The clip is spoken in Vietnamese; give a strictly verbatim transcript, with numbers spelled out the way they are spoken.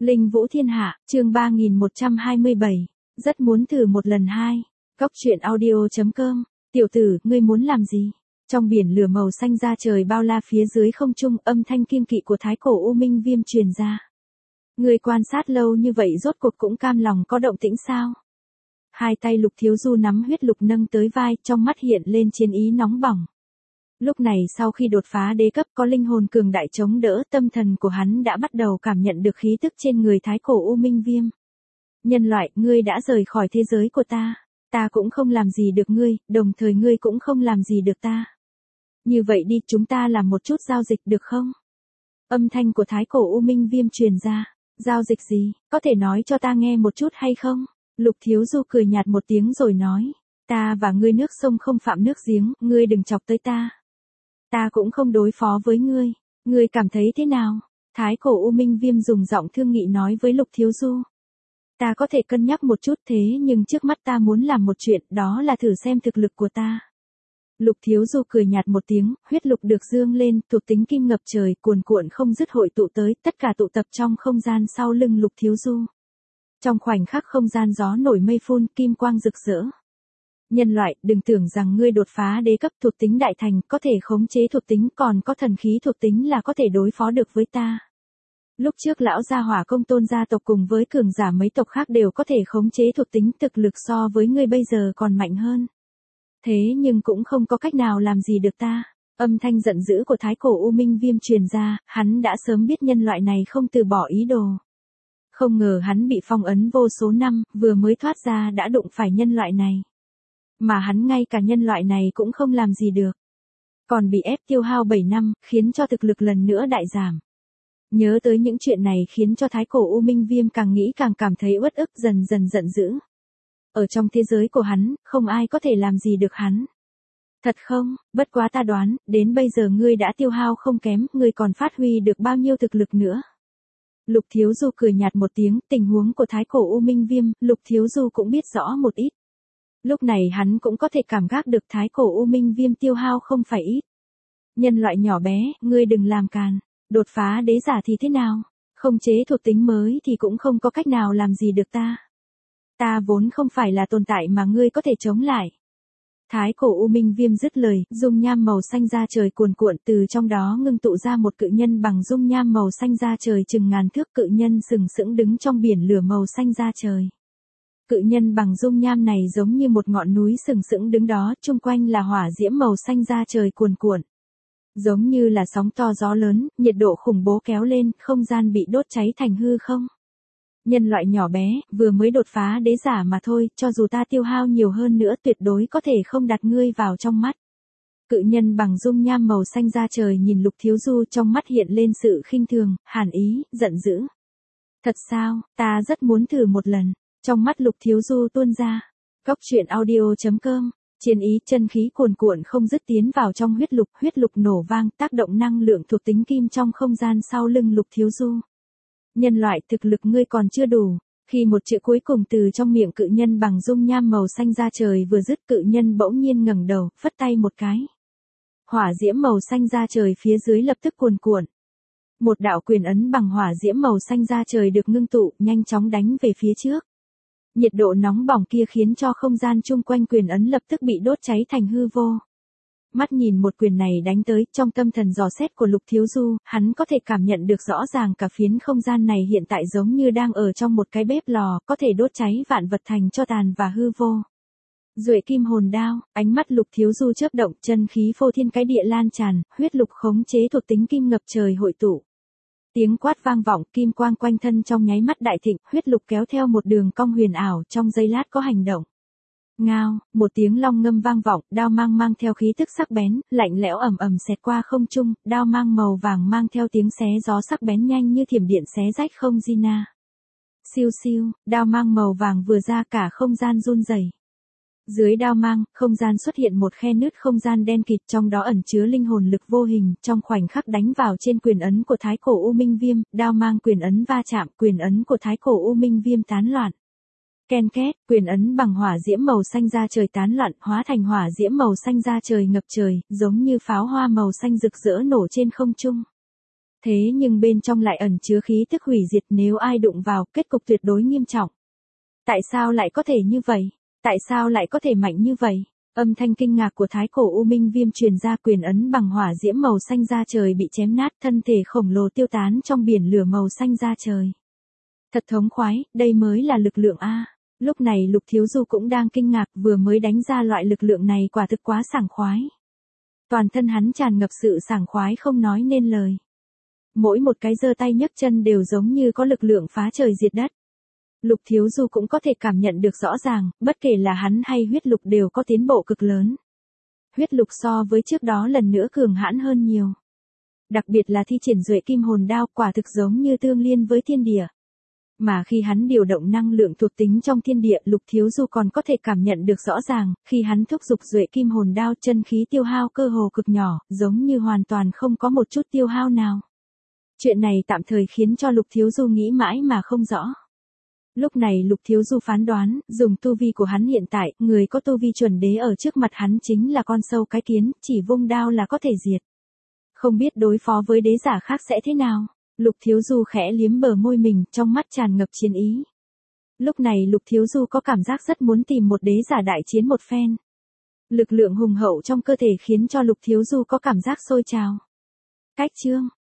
Linh Vũ Thiên Hạ, chương ba nghìn một trăm hai mươi bảy. Rất muốn thử một lần hai. Cóc truyện audio.com. Tiểu tử, ngươi muốn làm gì? Trong biển lửa màu xanh ra trời bao la phía dưới không trung, âm thanh kiêng kỵ của thái cổ U Minh Viêm truyền ra. Ngươi quan sát lâu như vậy rốt cuộc cũng cam lòng có động tĩnh sao? Hai tay Lục Thiếu Du nắm huyết lục nâng tới vai, trong mắt hiện lên chiến ý nóng bỏng. Lúc này sau khi đột phá đế cấp có linh hồn cường đại chống đỡ, tâm thần của hắn đã bắt đầu cảm nhận được khí tức trên người thái cổ U Minh Viêm. Nhân loại, ngươi đã rời khỏi thế giới của ta. Ta cũng không làm gì được ngươi, đồng thời ngươi cũng không làm gì được ta. Như vậy đi, chúng ta làm một chút giao dịch được không? Âm thanh của thái cổ U Minh Viêm truyền ra. Giao dịch gì, có thể nói cho ta nghe một chút hay không? Lục Thiếu Du cười nhạt một tiếng rồi nói. Ta và ngươi nước sông không phạm nước giếng, ngươi đừng chọc tới ta. Ta cũng không đối phó với ngươi. Ngươi cảm thấy thế nào? Thái cổ U Minh Viêm dùng giọng thương nghị nói với Lục Thiếu Du. Ta có thể cân nhắc một chút thế nhưng trước mắt ta muốn làm một chuyện, đó là thử xem thực lực của ta. Lục Thiếu Du cười nhạt một tiếng, huyết lục được dương lên, thuộc tính kim ngập trời, cuồn cuộn không dứt hội tụ tới, tất cả tụ tập trong không gian sau lưng Lục Thiếu Du. Trong khoảnh khắc không gian gió nổi mây phun, kim quang rực rỡ. Nhân loại, đừng tưởng rằng ngươi đột phá đế cấp thuộc tính đại thành, có thể khống chế thuộc tính, còn có thần khí thuộc tính là có thể đối phó được với ta. Lúc trước lão gia Hỏa Công Tôn gia tộc cùng với cường giả mấy tộc khác đều có thể khống chế thuộc tính, thực lực so với ngươi bây giờ còn mạnh hơn. Thế nhưng cũng không có cách nào làm gì được ta. Âm thanh giận dữ của thái cổ U Minh Viêm truyền ra, hắn đã sớm biết nhân loại này không từ bỏ ý đồ. Không ngờ hắn bị phong ấn vô số năm, vừa mới thoát ra đã đụng phải nhân loại này. Mà hắn ngay cả nhân loại này cũng không làm gì được. Còn bị ép tiêu hao bảy năm, khiến cho thực lực lần nữa đại giảm. Nhớ tới những chuyện này khiến cho thái cổ U Minh Viêm càng nghĩ càng cảm thấy uất ức, dần dần giận dữ. Ở trong thế giới của hắn, không ai có thể làm gì được hắn. Thật không, bất quá ta đoán, đến bây giờ ngươi đã tiêu hao không kém, ngươi còn phát huy được bao nhiêu thực lực nữa. Lục Thiếu Du cười nhạt một tiếng, tình huống của thái cổ U Minh Viêm, Lục Thiếu Du cũng biết rõ một ít. Lúc này hắn cũng có thể cảm giác được thái cổ U Minh Viêm tiêu hao không phải ít. Nhân loại nhỏ bé, ngươi đừng làm càn, đột phá đế giả thì thế nào, không chế thuộc tính mới thì cũng không có cách nào làm gì được ta. Ta vốn không phải là tồn tại mà ngươi có thể chống lại. Thái cổ U Minh Viêm dứt lời, dung nham màu xanh ra trời cuồn cuộn, từ trong đó ngưng tụ ra một cự nhân bằng dung nham màu xanh ra trời chừng ngàn thước, cự nhân sừng sững đứng trong biển lửa màu xanh ra trời. Cự nhân bằng dung nham này giống như một ngọn núi sừng sững đứng đó, chung quanh là hỏa diễm màu xanh ra trời cuồn cuộn. Giống như là sóng to gió lớn, nhiệt độ khủng bố kéo lên, không gian bị đốt cháy thành hư không. Nhân loại nhỏ bé, vừa mới đột phá đế giả mà thôi, cho dù ta tiêu hao nhiều hơn nữa tuyệt đối có thể không đặt ngươi vào trong mắt. Cự nhân bằng dung nham màu xanh ra trời nhìn Lục Thiếu Du, trong mắt hiện lên sự khinh thường, hàn ý, giận dữ. Thật sao, ta rất muốn thử một lần. Trong mắt Lục Thiếu Du tuôn ra. Cóc truyện audio.com. Chiến ý, chân khí cuồn cuộn không dứt tiến vào trong huyết lục, huyết lục nổ vang, tác động năng lượng thuộc tính kim trong không gian sau lưng Lục Thiếu Du. Nhân loại, thực lực ngươi còn chưa đủ. Khi một chữ cuối cùng từ trong miệng cự nhân bằng dung nham màu xanh ra trời vừa dứt, cự nhân bỗng nhiên ngẩng đầu, phất tay một cái. Hỏa diễm màu xanh ra trời phía dưới lập tức cuồn cuộn. Một đạo quyền ấn bằng hỏa diễm màu xanh ra trời được ngưng tụ, nhanh chóng đánh về phía trước. Nhiệt độ nóng bỏng kia khiến cho không gian chung quanh quyền ấn lập tức bị đốt cháy thành hư vô. Mắt nhìn một quyền này đánh tới, trong tâm thần dò xét của Lục Thiếu Du, hắn có thể cảm nhận được rõ ràng cả phiến không gian này hiện tại giống như đang ở trong một cái bếp lò, có thể đốt cháy vạn vật thành tro tàn và hư vô. Duệ kim hồn đao, ánh mắt Lục Thiếu Du chớp động, chân khí phô thiên cái địa lan tràn, huyết lục khống chế thuộc tính kim ngập trời hội tụ. Tiếng quát vang vọng, kim quang quanh thân trong nháy mắt đại thịnh, huyết lục kéo theo một đường cong huyền ảo, trong giây lát có hành động. Ngao, một tiếng long ngâm vang vọng, đao mang mang theo khí tức sắc bén, lạnh lẽo ầm ầm xẹt qua không trung, đao mang màu vàng mang theo tiếng xé gió sắc bén nhanh như thiểm điện xé rách không Gina. Siêu siêu, đao mang màu vàng vừa ra cả không gian run rẩy. Dưới đao mang, không gian xuất hiện một khe nứt không gian đen kịt, trong đó ẩn chứa linh hồn lực vô hình, trong khoảnh khắc đánh vào trên quyền ấn của thái cổ U Minh Viêm, đao mang quyền ấn va chạm, quyền ấn của thái cổ U Minh Viêm tán loạn. Ken két, quyền ấn bằng hỏa diễm màu xanh ra trời tán loạn, hóa thành hỏa diễm màu xanh ra trời ngập trời, giống như pháo hoa màu xanh rực rỡ nổ trên không trung. Thế nhưng bên trong lại ẩn chứa khí tức hủy diệt, nếu ai đụng vào, kết cục tuyệt đối nghiêm trọng. Tại sao lại có thể như vậy? Tại sao lại có thể mạnh như vậy? Âm thanh kinh ngạc của thái cổ U Minh Viêm truyền ra, quyền ấn bằng hỏa diễm màu xanh da trời bị chém nát, thân thể khổng lồ tiêu tán trong biển lửa màu xanh da trời. Thật thống khoái, đây mới là lực lượng a. Lúc này Lục Thiếu Du cũng đang kinh ngạc, vừa mới đánh ra loại lực lượng này quả thực quá sảng khoái. Toàn thân hắn tràn ngập sự sảng khoái không nói nên lời. Mỗi một cái giơ tay nhấc chân đều giống như có lực lượng phá trời diệt đất. Lục Thiếu Du cũng có thể cảm nhận được rõ ràng, bất kể là hắn hay huyết lục đều có tiến bộ cực lớn. Huyết lục so với trước đó lần nữa cường hãn hơn nhiều. Đặc biệt là thi triển Duệ Kim Hồn Đao, quả thực giống như tương liên với thiên địa. Mà khi hắn điều động năng lượng thuộc tính trong thiên địa, Lục Thiếu Du còn có thể cảm nhận được rõ ràng, khi hắn thúc giục Duệ Kim Hồn Đao, chân khí tiêu hao cơ hồ cực nhỏ, giống như hoàn toàn không có một chút tiêu hao nào. Chuyện này tạm thời khiến cho Lục Thiếu Du nghĩ mãi mà không rõ. Lúc này Lục Thiếu Du phán đoán, dùng tu vi của hắn hiện tại, người có tu vi chuẩn đế ở trước mặt hắn chính là con sâu cái kiến, chỉ vung đao là có thể diệt. Không biết đối phó với đế giả khác sẽ thế nào? Lục Thiếu Du khẽ liếm bờ môi mình, trong mắt tràn ngập chiến ý. Lúc này Lục Thiếu Du có cảm giác rất muốn tìm một đế giả đại chiến một phen. Lực lượng hùng hậu trong cơ thể khiến cho Lục Thiếu Du có cảm giác sôi trào. Cách chương